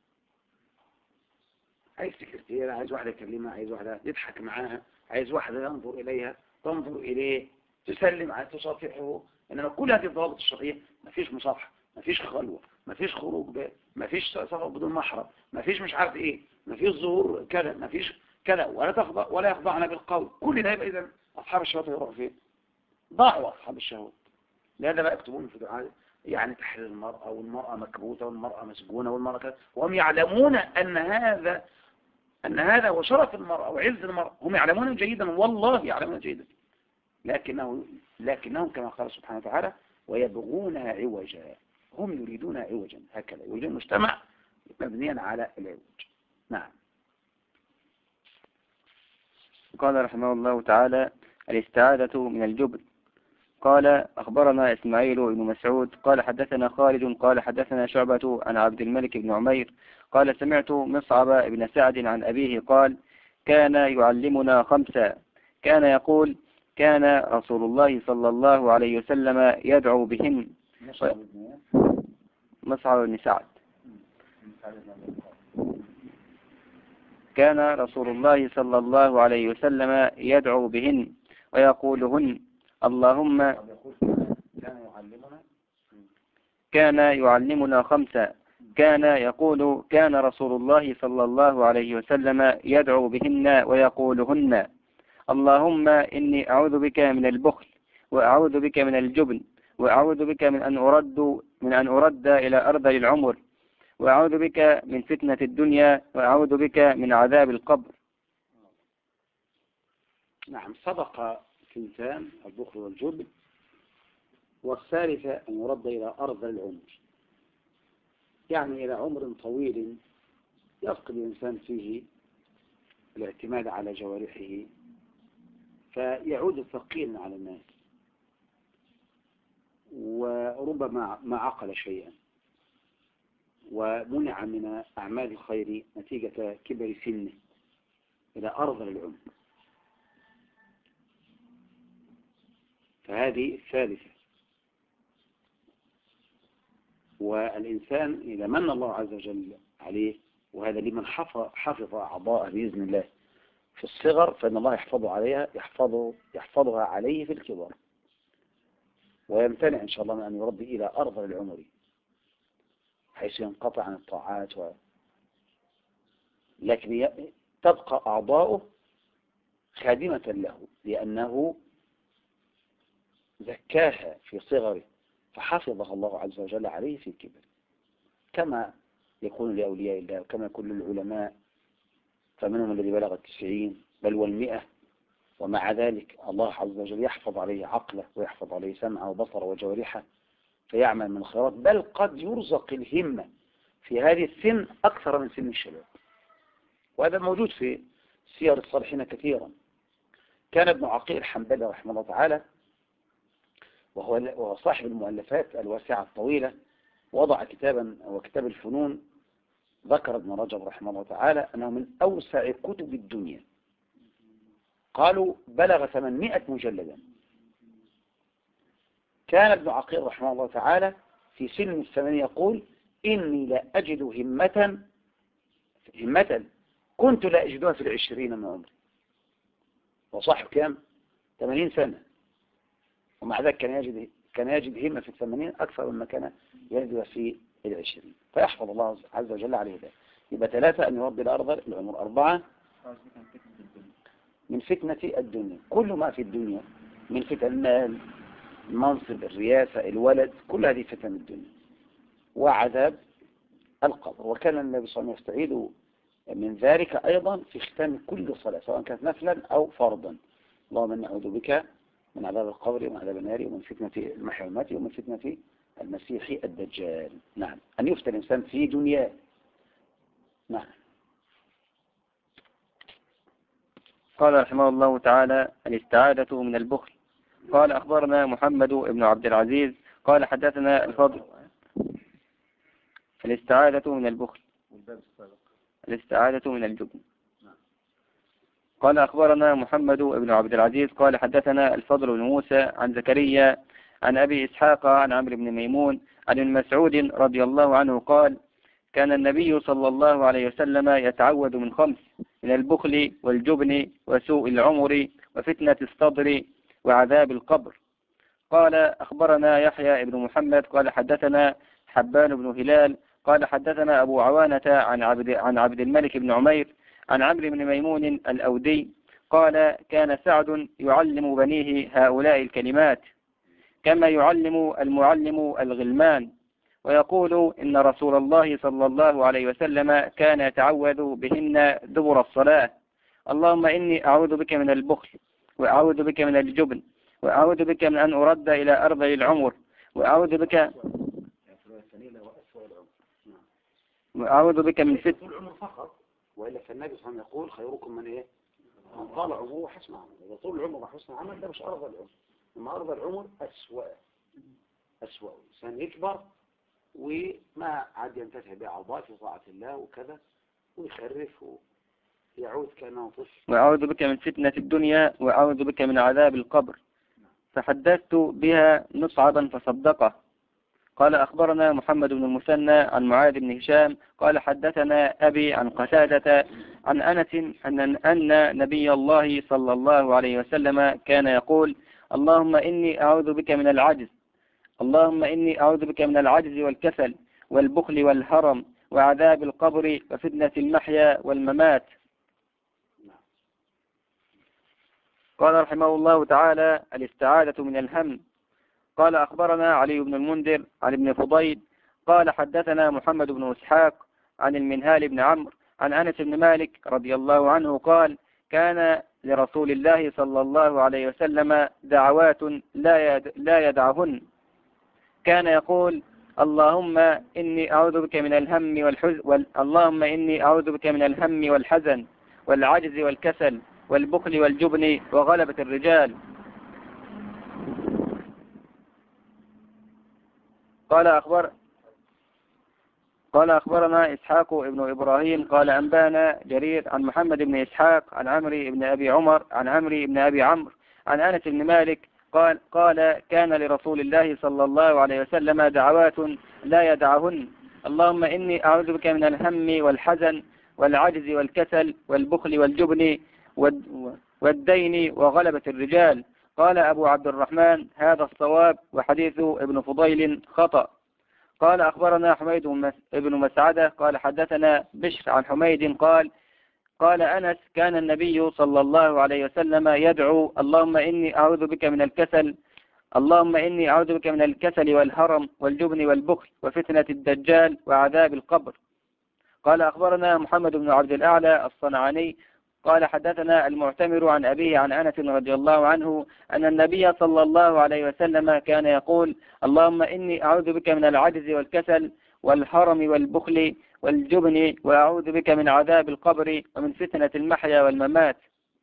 Speaker 1: عايز سكرتيرة، عايز واحدة يكلمها، عايز واحدة يضحك معاها، عايز واحدة ينظر إليها تنظر إليه، تسلم عليه، تصافحه. إنما كل هذه الضوابط الشرعية ما فيش مصافحة، ما فيش خلوة، ما فيش خروج، ما فيش سفر بدون محرم، ما فيش مش عارف إيه، ما فيش ظهور كذا، ما فيش كذا، ولا يخضعنا بالقول. كل ده يبقى إذا أصحاب الشهوات يروحوا فين؟ ضاعوا أصحاب الشهوات. لهذا بقى يكتبون في دعاء يعني تحرير المرأة، والمرأة مكبوتة، والمرأة مسجونة، والمرأة كذا، وهم يعلمون أن هذا هو شرف المرأة وعز المرأة. هم يعلمون جيدا، والله يعلمون جيدا، لكنهم كما قال سبحانه وتعالى ويبغونها عوجا. هم يريدون عوجا، هكذا يريدون مجتمع مبنيا على العوج. نعم.
Speaker 2: قال رحمه الله تعالى الاستعاذة من الجبن. قال أخبرنا إسماعيل بن مسعود قال حدثنا خالد قال حدثنا شعبة عن عبد الملك بن عمير قال سمعت مصعب بن سعد عن أبيه قال كان يعلمنا خمسا. كان يقول كان رسول الله صلى الله عليه وسلم يدعو بهن. مصعب بن سعد. كان رسول الله صلى الله عليه وسلم يدعو بهن ويقولهن اللهم كان يعلمنا خمسة. كان يقول كان رسول الله صلى الله عليه وسلم يدعو بهن ويقولهن اللهم إني أعوذ بك من البخل وأعوذ بك من الجبن وأعوذ بك من أن أرد إلى أرذل العمر وأعوذ بك من فتنة الدنيا وأعوذ بك من عذاب القبر.
Speaker 1: نعم، سبق ثنتان البخل والجبن، والثالثة أن يرد إلى أرذل العمر، يعني إلى عمر طويل يفقد الإنسان فيه الاعتماد على جوارحه فيعود ثقيلا على الناس، وربما ما عقل شيئا ومنع من أعمال الخير نتيجة كبر سنه إلى أرذل العمر. فهذه الثالثة. والإنسان إذا من الله عز وجل عليه، وهذا لمن حفظ أعضاءه بإذن الله في الصغر، فإن الله يحفظها عليه في الكبر، ويمتنع إن شاء الله من أن يربي إلى أرذل العمر حيث ينقطع عن الطاعات لكن تبقى أعضاؤه خادمة له لأنه زكاها في صغره فحفظها الله عز وجل عليه في الكبر، كما يكون لأولياء الله وكما يكون للعلماء، فمنهم الذي بلغ 90 بل وال100، ومع ذلك الله عز وجل يحفظ عليه عقله ويحفظ عليه سمعه وبصره وجوارحه فيعمل من الخيرات، بل قد يرزق الهمة في هذه السن أكثر من سن الشباب، وهذا موجود في سير الصالحين كثيرا. كان ابن عقيل الحنبلي رحمه الله تعالى وهو صاحب المؤلفات الواسعة الطويلة، وضع كتابا وكتاب الفنون، ذكر ابن رجب رحمه الله تعالى أنه من أوسع كتب الدنيا، قالوا بلغ 800 مجلدا. كان ابن عقيل رحمه الله تعالى في سن 80 يقول إني لا أجد همة كنت لا أجدها في 20 من عمري، وصاحب كام؟ 80 سنة، ومع ذلك كان يجد همة في 80 أكثر مما كان يجدها في 20. فيحفظ الله عز وجل عليه ذلك. يبقى 3 أن يربي الأرذل العمر. 4 من فتنة الدنيا، كل ما في الدنيا من فتن المال، المنصب، الرياسة، الولد، كل هذه فتن الدنيا. وعذاب القبر. وكان النبي صلى الله عليه وسلم يستعيذ من ذلك أيضا في ختام كل صلاة سواء كانت نفلا أو فرضا. اللهم إني أعوذ بك من عذاب القبر ومن عذاب النار ومن فتنة المحيا والممات ومن فتنة المسيح الدجال. نعم، أن يفتن الإنسان في دنياه. نعم.
Speaker 2: قال رحمه الله تعالى الاستعادة من البخل. قال أخبرنا محمد بن عبد العزيز قال حدثنا الفضل. الاستعادة من البخل، الاستعادة من الجبن. قال أخبرنا محمد بن عبد العزيز قال حدثنا الفضل بن موسى عن زكريا عن أبي إسحاق عن عمرو بن ميمون عن مسعود رضي الله عنه قال كان النبي صلى الله عليه وسلم يتعوذ من 5: من البخل والجبن وسوء العمر وفتنة الصدر وعذاب القبر. قال أخبرنا يحيى بن محمد قال حدثنا حبان بن هلال قال حدثنا أبو عوانة عن عبد الملك بن عمير عن عمرو بن ميمون الأودي قال كان سعد يعلم بنيه هؤلاء الكلمات كما يعلم المعلم الغلمان، ويقول إن رسول الله صلى الله عليه وسلم كان يتعوذ بهن دبر الصلاة: اللهم إني أعوذ بك من البخل وأعوذ بك من الجبن وأعوذ بك من أن أرد إلى أرذل العمر وأعوذ بك من فتنة
Speaker 1: العمر فقط، وإلا فالنبي صلى الله عليه وسلم يقول خيركم من إيه؟ من طال عمره وحسن عمله. إذا طول العمر وحسن عمل ده مش أرذل العمر، إنما أرذل العمر أسوأ إنسان يكبر وما عاد ينتفع بأعضاء في طاعة الله وكذا ويخرف ويعود كأنه طفل.
Speaker 2: وأعوذ بك من فتنة الدنيا وأعوذ بك من عذاب القبر. فحدثت بها مصعبا فصدقه، قال أخبرنا محمد بن المثنى عن معاذ بن هشام قال حدثنا أبي عن قتادة عن أنس أن نبي الله صلى الله عليه وسلم كان يقول اللهم إني أعوذ بك من العجز اللهم إني أعوذ بك من العجز والكسل والبخل والهرم وعذاب القبر وفتنة المحيا والممات. قال رحمه الله تعالى الاستعاذة من الهم. قال أخبرنا علي بن المنذر عن ابن فضيل قال حدثنا محمد بن إسحاق عن المنهال بن عمرو عن أنس بن مالك رضي الله عنه قال كان لرسول الله صلى الله عليه وسلم دعوات لا يدعهن كان يقول اللهم إني أعوذ بك من الهم والحزن اللهم إني أعوذ بك من الهم والحزن والعجز والكسل والبخل والجبن وغلبة الرجال. قال أخبرنا إسحاق ابن إبراهيم قال أنبانا جرير عن محمد بن إسحاق عن عمرو بن أبي عمر عن عمرو بن أبي عمرو عن أنس بن مالك قال كان لرسول الله صلى الله عليه وسلم دعوات لا يدعهن اللهم إني أعوذ بك من الهم والحزن والعجز والكسل والبخل والجبن والدين وغلبة الرجال. قال أبو عبد الرحمن هذا الصواب وحديث ابن فضيل خطأ. قال أخبرنا حميد بن مسعدة قال حدثنا بشر عن حميد قال أنس كان النبي صلى الله عليه وسلم يدعو اللهم إني أعوذ بك من الكسل والهرم والجبن والبخل وفتنة الدجال وعذاب القبر. قال أخبرنا محمد بن عبد الأعلى الصنعاني قال حدثنا المعتمر عن أبيه عن أنس رضي الله عنه أن النبي صلى الله عليه وسلم كان يقول اللهم إني أعوذ بك من العجز والكسل والهرم والبخل والجبن وأعوذ بك من عذاب القبر ومن فتنة المحيا والممات.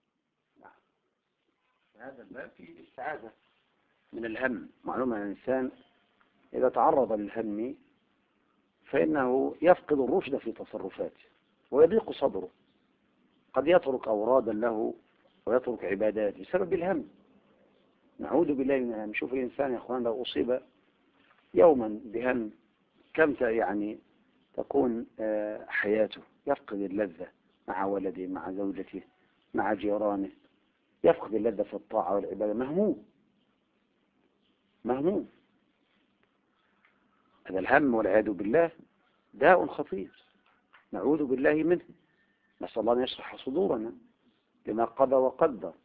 Speaker 1: هذا الباب فيه الاستعاذة من الهم. معلومة أن الإنسان إذا تعرض للهم فإنه يفقد الرشد في تصرفاته ويضيق صدره، قد يترك أورادا له ويترك عبادات بسبب الهم. نعوذ بالله من الهم. شوف الإنسان يا أخوان لو أصيب يوما بهم كم تكون حياته، يفقد اللذة مع ولده مع زوجته مع جيرانه، يفقد اللذة في الطاعة والعبادة، مهموم. هذا الهم والعياذ بالله داء خطير نعوذ بالله منه. نسأل الله أن يشرح صدورنا لما قضى وقدر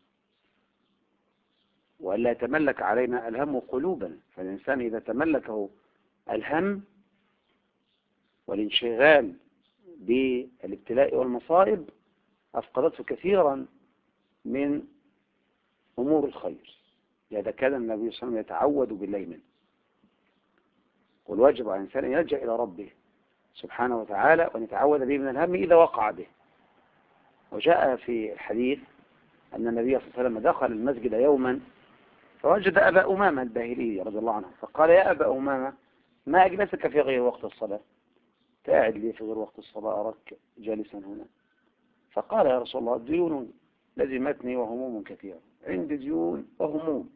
Speaker 1: وألا يتملك علينا الهم قلوبا. فالإنسان إذا تملكه الهم والانشغال بالابتلاء والمصائب أفقدته كثيرا من أمور الخير. لهذا كان النبي صلى الله عليه وسلم يتعوذ بالله منه. والواجب على الإنسان أن يلجأ إلى ربه سبحانه وتعالى وأن يتعوذ به من الهم إذا وقع به. وجاء في الحديث أن النبي صلى الله عليه وسلم دخل المسجد يوما فوجد أبا أمامة الباهلي رضي الله عنه، فقال يا أبا أمامة ما أجلسك في غير وقت الصلاة؟ قاعد لي في غير وقت الصلاة أراك جالسا هنا. فقال يا رسول الله ديون لزمتني وهموم كثيرة، عندي ديون وهموم.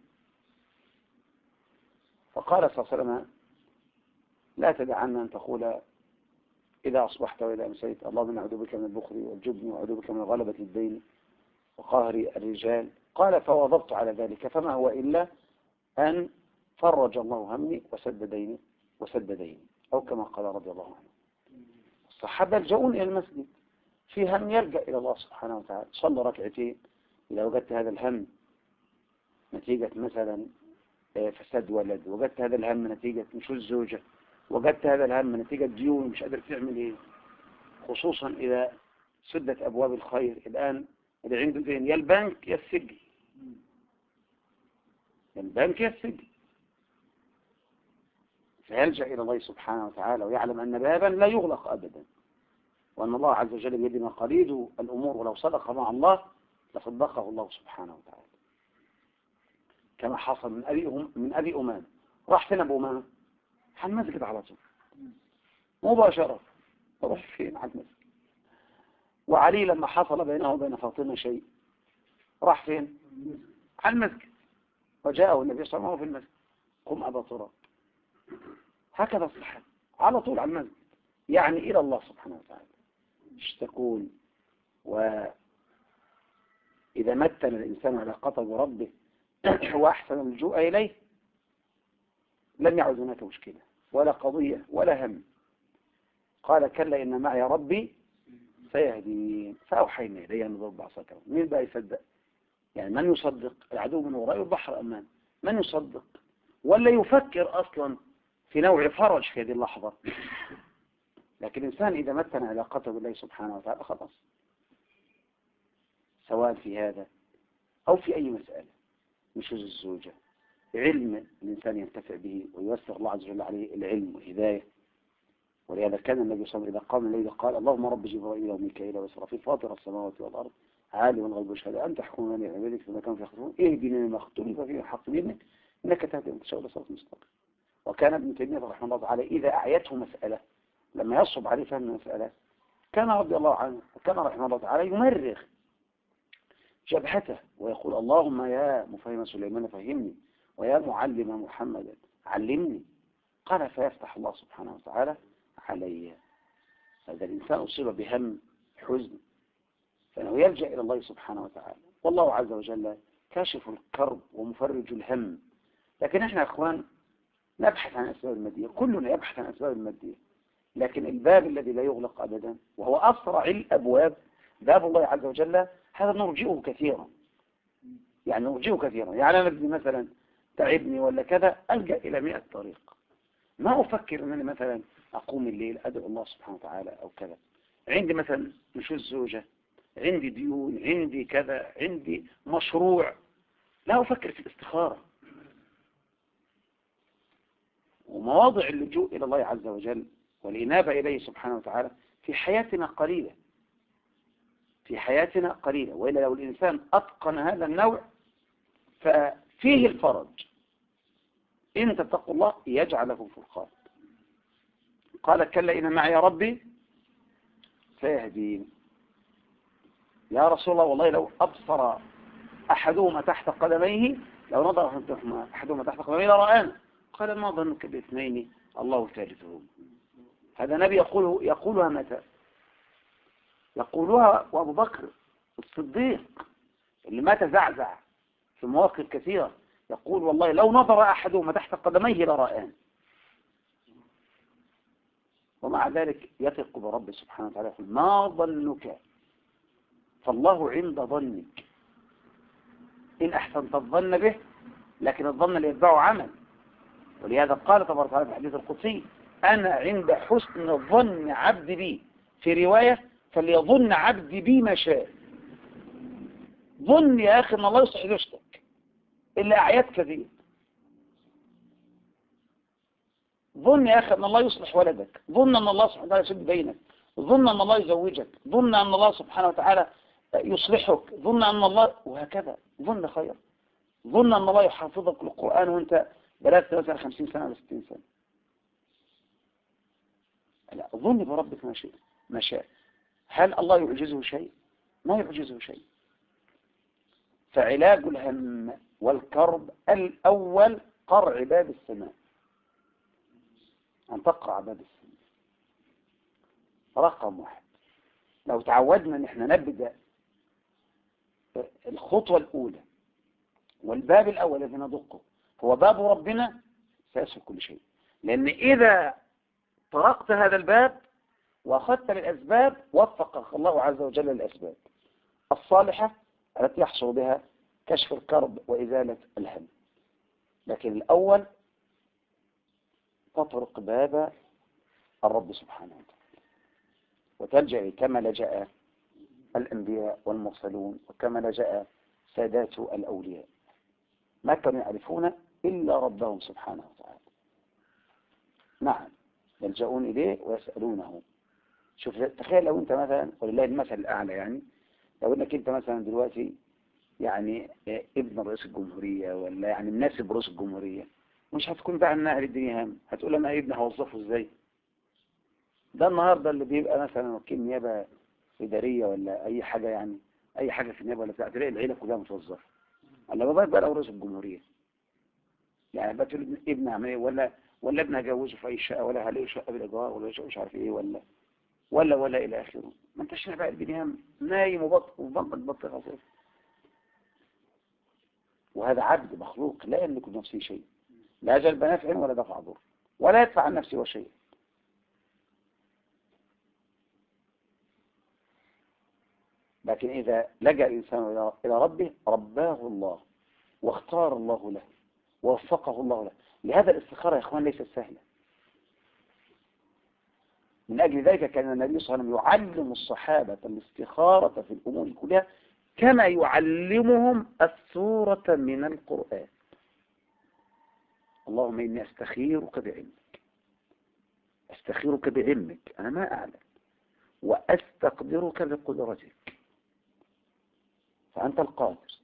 Speaker 1: فقال صلى الله عليه وسلم لا تدعنا أن تقول إذا أصبحت وإذا أمسيت اللهم أعوذ بك من البخل والجبن وأعوذ بك من غلبة الدين وقهر الرجال. قال فواظبت على ذلك فما هو إلا أن فرج الله همي وسد ديني أو كما قال رضي الله عنه. الصحابة يلجؤون إلى المسجد في هم يلجأ إلى الله سبحانه وتعالى. صلى ركعتين إذا وجدت هذا الهم نتيجة مثلا فساد ولد، وجدت هذا الهم نتيجة نشوز زوجة، وجدت هذا الهم نتيجة ديون مش قادر تعمل ايه، خصوصا اذا سدت ابواب الخير. الان اللي عنده دين يا البنك يا السجن، فيلجأ الى الله سبحانه وتعالى ويعلم ان بابا لا يغلق ابدا، وان الله عز وجل بيد مقاليد الامور، ولو صدق مع الله لصدقه الله سبحانه وتعالى. كما حصل من ابي امامه. راح فين ابو امامه؟ على المسجد على طول مباشرة. روح فين؟ على المسجد. وعلي لما حصل بينه وبين فاطمة شيء راح فين؟ على المسجد. وجاءه النبي صلى الله عليه وسلم في المسجد قم أبا تراب هكذا الصحابة على طول على المسجد، يعني إلى الله سبحانه وتعالى يشتكون. وإذا متن الإنسان علاقته بربه وأحسن اللجوء إليه لم يعد هناك مشكلة ولا قضية ولا هم. قال كلا إن معي ربي سيهدين فأوحينا إليه أن نضرب بعصاك. مين بقى يصدق؟ يعني من يصدق؟ العدو من وراء البحر أمان، من يصدق ولا يفكر أصلا في نوع فرج في هذه اللحظة؟ لكن الإنسان إذا متن علاقته بالله سبحانه وتعالى خلاص، سواء في هذا أو في أي مسألة، نشوز الزوجة، علم الإنسان ينتفع به ويوسر الله عز وجل عليه العلم والهداية. ولهذا كان النبي صلى الله عليه وسلم إذا قام الليل قال اللهم رب جبرائيل وميكائيل وإسرافيل فاطر السماوات والأرض عالم الغيب والشهادة أنت تحكم بين عبادك فيما كانوا يختلفون اهدنا لما اختلف فيه الحق بإذنك إنك تهدي من تشاء إلى صراط مستقيم. وكان ابن تيمية رحمه الله تعالى إذا أعيته مسألة لما يصعب عليه فهم المسألة كان رضي الله عنه وكان رحمه الله تعالى يمرغ جبهته ويقول اللهم يا مفهم سليمان فهمني ويا معلم محمد علمني. قال فيفتح الله سبحانه وتعالى علي. هذا الإنسان أصيب بهم حزن فإنه يلجأ إلى الله سبحانه وتعالى، والله عز وجل كاشف الكرب ومفرج الهم. لكن احنا أخوان نبحث عن أسباب المادية، كلنا يبحث عن أسباب المادية، لكن الباب الذي لا يغلق أبدا وهو أسرع الأبواب باب الله عز وجل، هذا نرجئه كثيرا. يعني نرجئه كثيرا. يعني أنا ابني مثلا تعبني ولا كذا ألجأ إلى 100 طريق، ما أفكر أنني مثلا أقوم الليل أدعو الله سبحانه وتعالى أو كذا. عندي مثلا نشوز زوجة، عندي ديون، عندي كذا، عندي مشروع، لا أفكر في الاستخارة. ومواضع اللجوء إلى الله عز وجل والإنابة إليه سبحانه وتعالى في حياتنا قليلة، في حياتنا قليلة. وإلا لو الإنسان أتقن هذا النوع ففيه الفرج. إن تتقوا الله يجعل لكم فرقان. قال كلا إن معي ربي سيهدين. يا رسول الله والله لو أبصر أحدهما تحت قدميه، لو نظر أحدهما تحت قدميه لرآنا. قال ما ظنك باثنين الله ثالثهم. هذا نبي يقولها متى؟ يقولها وأبو بكر الصديق اللي ما تزعزع في مواقف كثيرة، يقول والله لو نظر أحدهما تحت قدميه لرآنا. ومع ذلك يثق برب سبحانه وتعالى يقول ما ظنك، فالله عند ظنك إن أحسنت الظن به، لكن الظن اللي يتبعه عمل. ولهذا قال تبارك وتعالى في الحديث القدسي أنا عند حسن ظن عبدي بي، في رواية فليظن عبدي بي ما شاء. ظن يا أخي أن الله يصلح زوجتك إلا أعياد كثير. ظن يا أخي أن الله يصلح ولدك، ظن أن الله سبحانه وتعالى يسد بينك، ظن أن الله يزوجك، ظن أن الله سبحانه وتعالى يصلحك، ظن أن الله، وهكذا ظن خير. ظن أن الله يحافظك للقرآن وأنت بلغت مثلا 50 سنة ولا 60 سنة. لا، ظن بربك ما شاء. هل الله يعجزه شيء؟ ما يعجزه شيء. فعلاج الهم والكرب الأول قرع باب السماء، أن تقرع باب السماء. رقم 1. لو تعودنا أن احنا نبدأ الخطوة الأولى والباب الأول الذي ندقه هو باب ربنا، سيسهل كل شيء. لأن إذا طرقت هذا الباب وأخذت بالأسباب وفقك الله عز وجل الأسباب الصالحة التي يحصل بها كشف الكرب وإزالة الهم. لكن الأول تطرق باب الرب سبحانه وتعالى وتلجأ كما لجأ الأنبياء والمرسلون وكما لجأ سادات الأولياء، ما كانوا يعرفون إلا ربهم سبحانه وتعالى. نعم، يلجؤون إليه ويسألونه. شوف، تخيل لو أنت مثلا، ولله المثل الأعلى، يعني لو أنك أنت مثلا دلوقتي يعني ابن رئيس الجمهورية ولا يعني مناسب رئيس الجمهورية، مش هتكون بقى من أهل الدنيا هم، هتقول أنا ابني هوظفه إزاي؟ ده النهاردة اللي بيبقى مثلا وكيل نيابة إدارية ولا أي حاجة، يعني أي حاجة في النيابة ولا بتاع، تلاقي العيلة كلها متوظفة. الله بقى رئيس الجمهورية، يعني بقى تقول ابن عملية ولا ولا ابنها جوزه في أي شقة، ولا عليه شقة بالإيجار، ولا مش عارف إيه، ولا إلى آخره. ما أنتش بقى الدنيا نايم وبطنك بطيخة صيف. وهذا عبد مخلوق لا يملك لنفسه شيء، لا جلب نفع ولا دفع ضر، ولا يدفع عن نفسه شيء. لكن إذا لجأ الإنسان إلى ربه رباه الله، واختار الله له، ووفقه الله له. لهذا الاستخارة يا إخوان ليست سهلة. من أجل ذلك كان النبي صلى الله عليه وسلم يعلم الصحابة الاستخارة في الأمور كلها كما يعلمهم السورة من القرآن. اللهم إني أستخيرك بعلمك، أستخيرك بعلمك أنا ما أعلم، وأستقدرك بقدرتك فأنت القادر،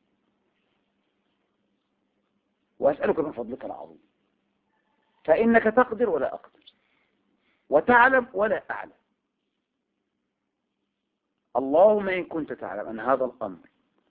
Speaker 1: وأسألك من فضلك العظيم فإنك تقدر ولا أقدر، وتعلم ولا أعلم. اللهم إن كنت تعلم أن هذا الأمر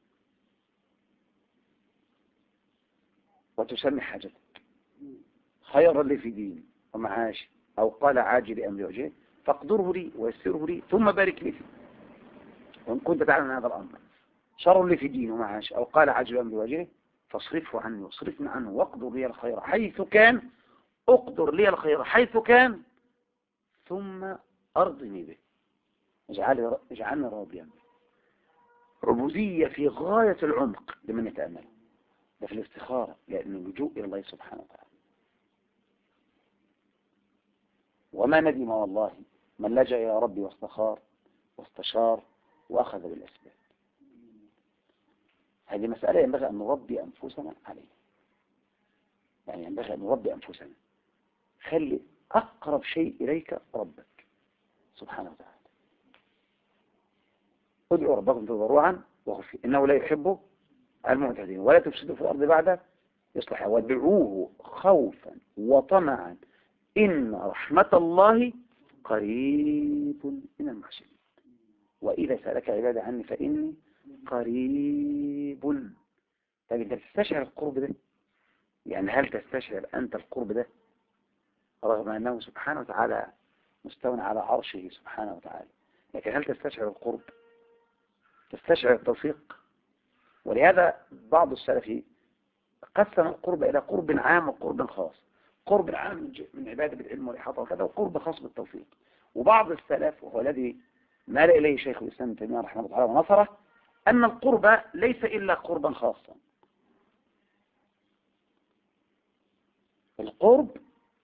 Speaker 1: وتسمي حاجتك خيرا لي في ديني ومعاشي، أو قال عاجل أمري وجهه، فاقدره لي ويسره لي ثم بارك لي فيه. وإن كنت تعلم أن هذا الأمر شر لي في ديني ومعاشي، أو قال عاجل أمري وجهه، فاصرفه عني واصرفني عنه، واقدر لي الخير حيث كان، اقدر لي الخير حيث كان، ثم أرضني به، اجعلني راضيا. عبودية في غاية العمق لمن يتأمل. ده في الاستخارة، لأن اللجوء إلى الله سبحانه وتعالى. وما ندم والله من لجأ إلى ربي واستخار واستشار وأخذ بالأسباب. هذه مسألة ينبغي أن نربي أنفسنا عليها. يعني ينبغي أن نربي أنفسنا. خلي أقرب شيء إليك ربك سبحانه وتعالى. ادعوا ربكم تضرعا وخفيا إنه لا يحب المعتدين ولا تفسدوا في الأرض بعد إصلاحها وادعوه خوفا وطمعا إن رحمة الله قريب من المحسنين. وإذا سألك عبادي عني فإني قريب. طيب أنت تستشعر القرب ده؟ يعني هل تستشعر أنت القرب ده رغم أنه سبحانه وتعالى مستوى على عرشه سبحانه وتعالى؟ لكن هل تستشعر القرب؟ تستشعر التوفيق؟ ولهذا بعض السلف قسم القرب إلى قرب عام وقرب خاص. قرب عام من عبادة بالعلم والإحاطة وكذا، وقرب خاص بالتوفيق. وبعض السلف وهو الذي مال إليه شيخ الإسلام ابن تيمية رحمه الله تعالى ونصره أن القرب ليس إلا قربا خاصا. القرب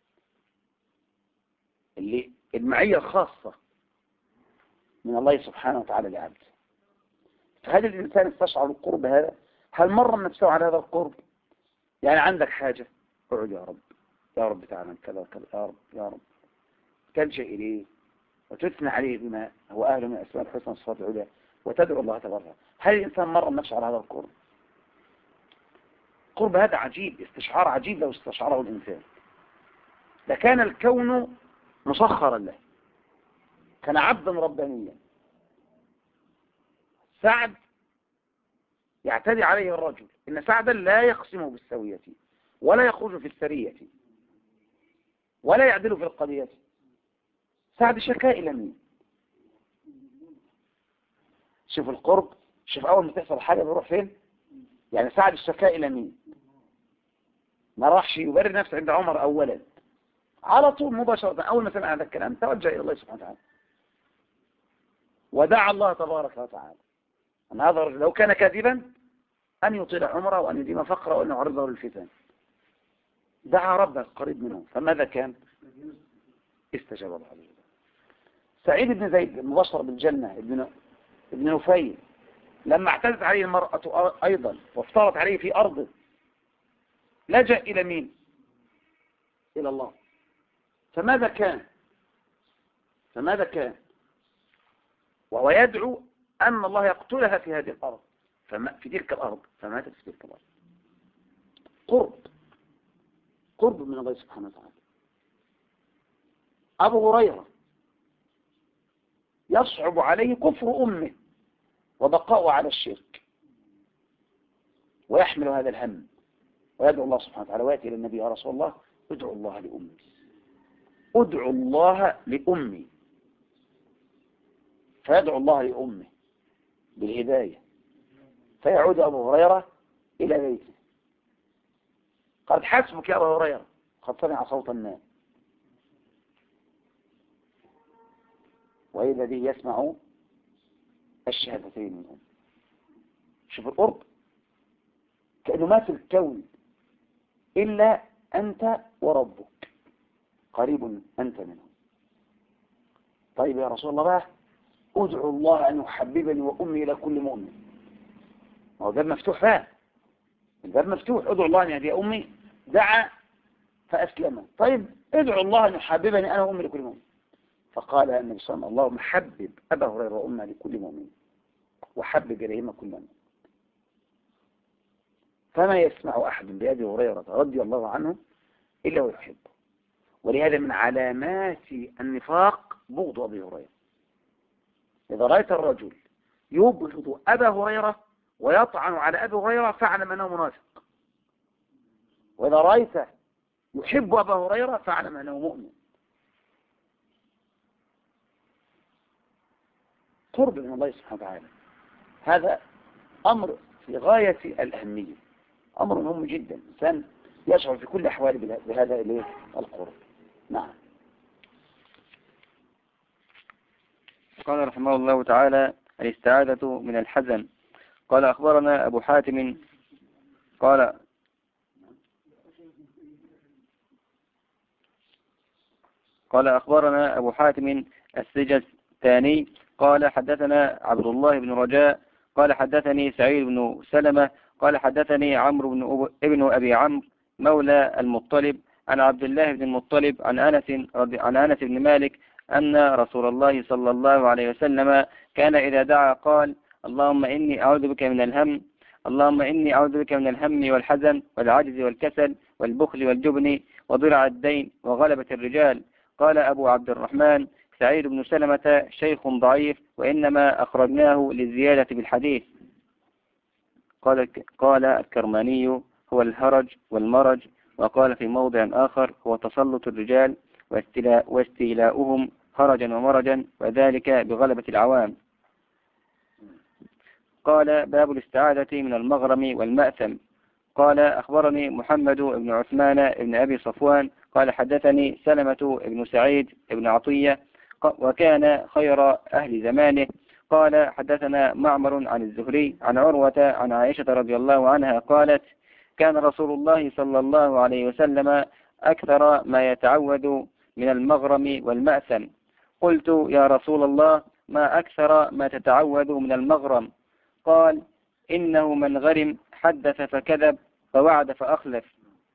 Speaker 1: اللي المعية الخاصة من الله سبحانه وتعالى لعبده. فهل الإنسان استشعر القرب هذا؟ هل مر نفسه على هذا القرب؟ يعني عندك حاجة، اقعد يا رب، يا رب تعالى كذا وكذا، يا رب يا رب، تلجأ إليه وتثنى عليه بما هو أهل من أسماء الحسنى والصفات العليا وتدعو الله تبارك. هل الإنسان مر نفسه على هذا القرب؟ القرب هذا عجيب، استشعار عجيب لو استشعره الإنسان لكان الكون مسخرا له، كان عبدا ربانيا. سعد يعتدي عليه الرجل إن سعدا لا يقسم بالسوية ولا يخرج في السرية ولا يعدل في القضية. سعد شكا إلى مين؟ شوف القرب، شوف أول ما تحصل حاجة بيروح فين؟ يعني سعد الشكا إلى مين؟ ما راحش يبرر نفسه عند عمر أولا، على طول مباشرة أول ما سمع هذا الكلام توجه إلى الله سبحانه وتعالى ودعا الله تبارك وتعالى أن هذا الرجل لو كان كاذبا أن يطيل عمره وأن يديم فقره وأن يعرضه للفتن. دعا ربه قريب منه، فماذا كان؟ استجاب الله عز وجل. سعيد بن زيد المبشر بالجنة ابن نفيل لما اعتدت عليه المرأة أيضا وافترت عليه في أرضه لجأ إلى مين؟ إلى الله. فماذا كان؟ وهو يدعو أن الله يقتلها في هذه الأرض، في تلك الأرض، فماتت في تلك الأرض. قرب من الله سبحانه وتعالى. أبو هريرة يصعب عليه كفر أمه وبقاؤه على الشرك ويحمل هذا الهم ويدعو الله سبحانه وتعالى ويأتي إلى النبي يا رسول الله ادعو الله لأمي ادعوا الله لأمي، فيدعو الله لأمه بالهداية، فيعود أبو هريرة إلى بيته. قد حسبك يا أبو هريرة، قد سمع صوت الناس، وإذا به يسمع الشهادتين من أمه. شوف القرب، كأنه ما في الكون إلا أنت وربك، قريب أنت منه. طيب يا رسول الله بقى، ادعو الله أن يحببني وأمي إلى كل مؤمن. هو الباب مفتوح بقى، الباب مفتوح، ادعو الله أن يهدي أمي، دعا فأسلم. طيب ادعو الله أن يحببني أنا وأمي لكل مؤمن. فقال النبي صلى الله عليه وسلم اللهم حبب أبا هريرة وأمه لكل مؤمن، وحبب إليهما كل مؤمن. فما يسمع أحد بأبي هريرة رضي الله عنه إلا ويحبه. ولهذا من علامات النفاق بغض أبي هريرة. إذا رأيت الرجل يبغض أبا هريرة ويطعن على أبي هريرة فاعلم أنه منافق، وإذا رأيته يحب أبا هريرة فاعلم أنه مؤمن. قرب من الله سبحانه وتعالى، هذا أمر في غاية الأهمية، أمر مهم جدا، الإنسان يشعر في كل أحواله بهذا القرب. نعم.
Speaker 2: قال رحمه الله تعالى: الاستعاذة من الحزن. قال أخبرنا أبو حاتم قال أخبرنا أبو حاتم السجستاني قال حدثنا عبد الله بن رجاء قال حدثني سعيد بن سلمة قال حدثني عمرو بن أبي عمرو مولى المطلب عن عبد الله بن المطلب عن أنس بن مالك أن رسول الله صلى الله عليه وسلم كان إذا دعا قال: اللهم إني أعوذ بك من الهم والحزن والعجز والكسل والبخل والجبن وضلع الدين وغلبة الرجال. قال أبو عبد الرحمن: سعيد بن سلمة شيخ ضعيف، وإنما أخرجناه للزيادة بالحديث. قال الكرماني: هو الهرج والمرج. وقال في موضع آخر: هو تسلط الرجال واستيلاؤهم هرجا ومرجا، وذلك بغلبة العوام. قال: باب الاستعاذة من المغرم والمأثم. قال: أخبرني محمد بن عثمان بن أبي صفوان قال حدثني سلمة بن سعيد بن عطية وكان خير أهل زمانه قال: حدثنا معمر عن الزهري عن عروة عن عائشة رضي الله عنها قالت: كان رسول الله صلى الله عليه وسلم أكثر ما يتعوذ من المغرم والمأثم. قلت: يا رسول الله، ما أكثر ما تتعوذ من المغرم؟ قال: إنه من غرم حدث فكذب فوعد فأخلف.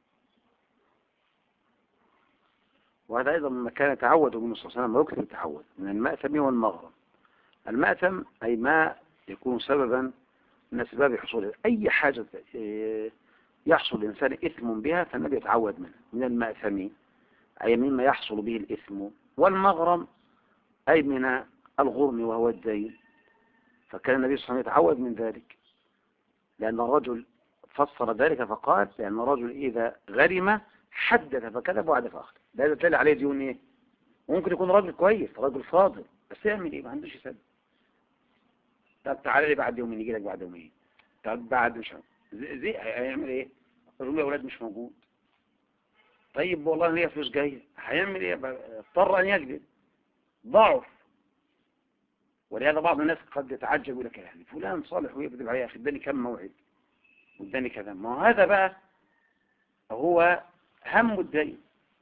Speaker 1: وهذا أيضا مما كان يتعود النبي صلى الله عليه وسلم ويكثر التعود من المأثم والمغرم. المأثم أي ما يكون سببا من أسباب حصول أي حاجة يحصل الإنسان إثم بها، فالنبي يتعود منه. من المأثم أي مما يحصل به الإثم، والمغرم أي من الغرم وهو الدين. فكان النبي صلى الله عليه وسلم يتعود من ذلك، لأن الرجل فسر ذلك فقال: لأن الرجل إذا غرم حدث فكذب وعد فأخلف. ده دليل عليه ديون إيه؟ ممكن يكون راجل كويس، راجل فاضل، بس يعمل إيه؟ ما عندوش يسد. طب تعالى لي بعد يومين، يجي لك بعد يومين، طب بعد مش زي هيعمل إيه؟ الراجل يا أولاد مش موجود. طيب والله ليه فلوس جاية، هيعمل إيه؟ اضطر أن يكذب، ضعف. ولهذا بعض الناس قد يتعجب يقول لك: يعني فلان صالح ويكذب عليه، أخي اداني كم موعد واداني كذا. ما هذا بقى هو هم الدين،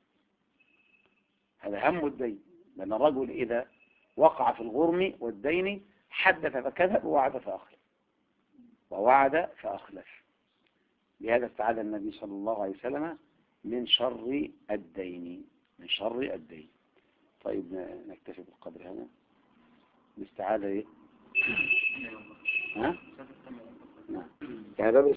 Speaker 1: هذا هم الدين. لأن الرجل إذا وقع في الغرم والدين حدث فكذب ووعد فأخلف. لهذا استعاذ النبي صلى الله عليه وسلم من شر الدين، من شر الدين. طيب نكتفي بالقدر هذا. الاستعاذة ايه؟ ها؟ نعم. يعني باب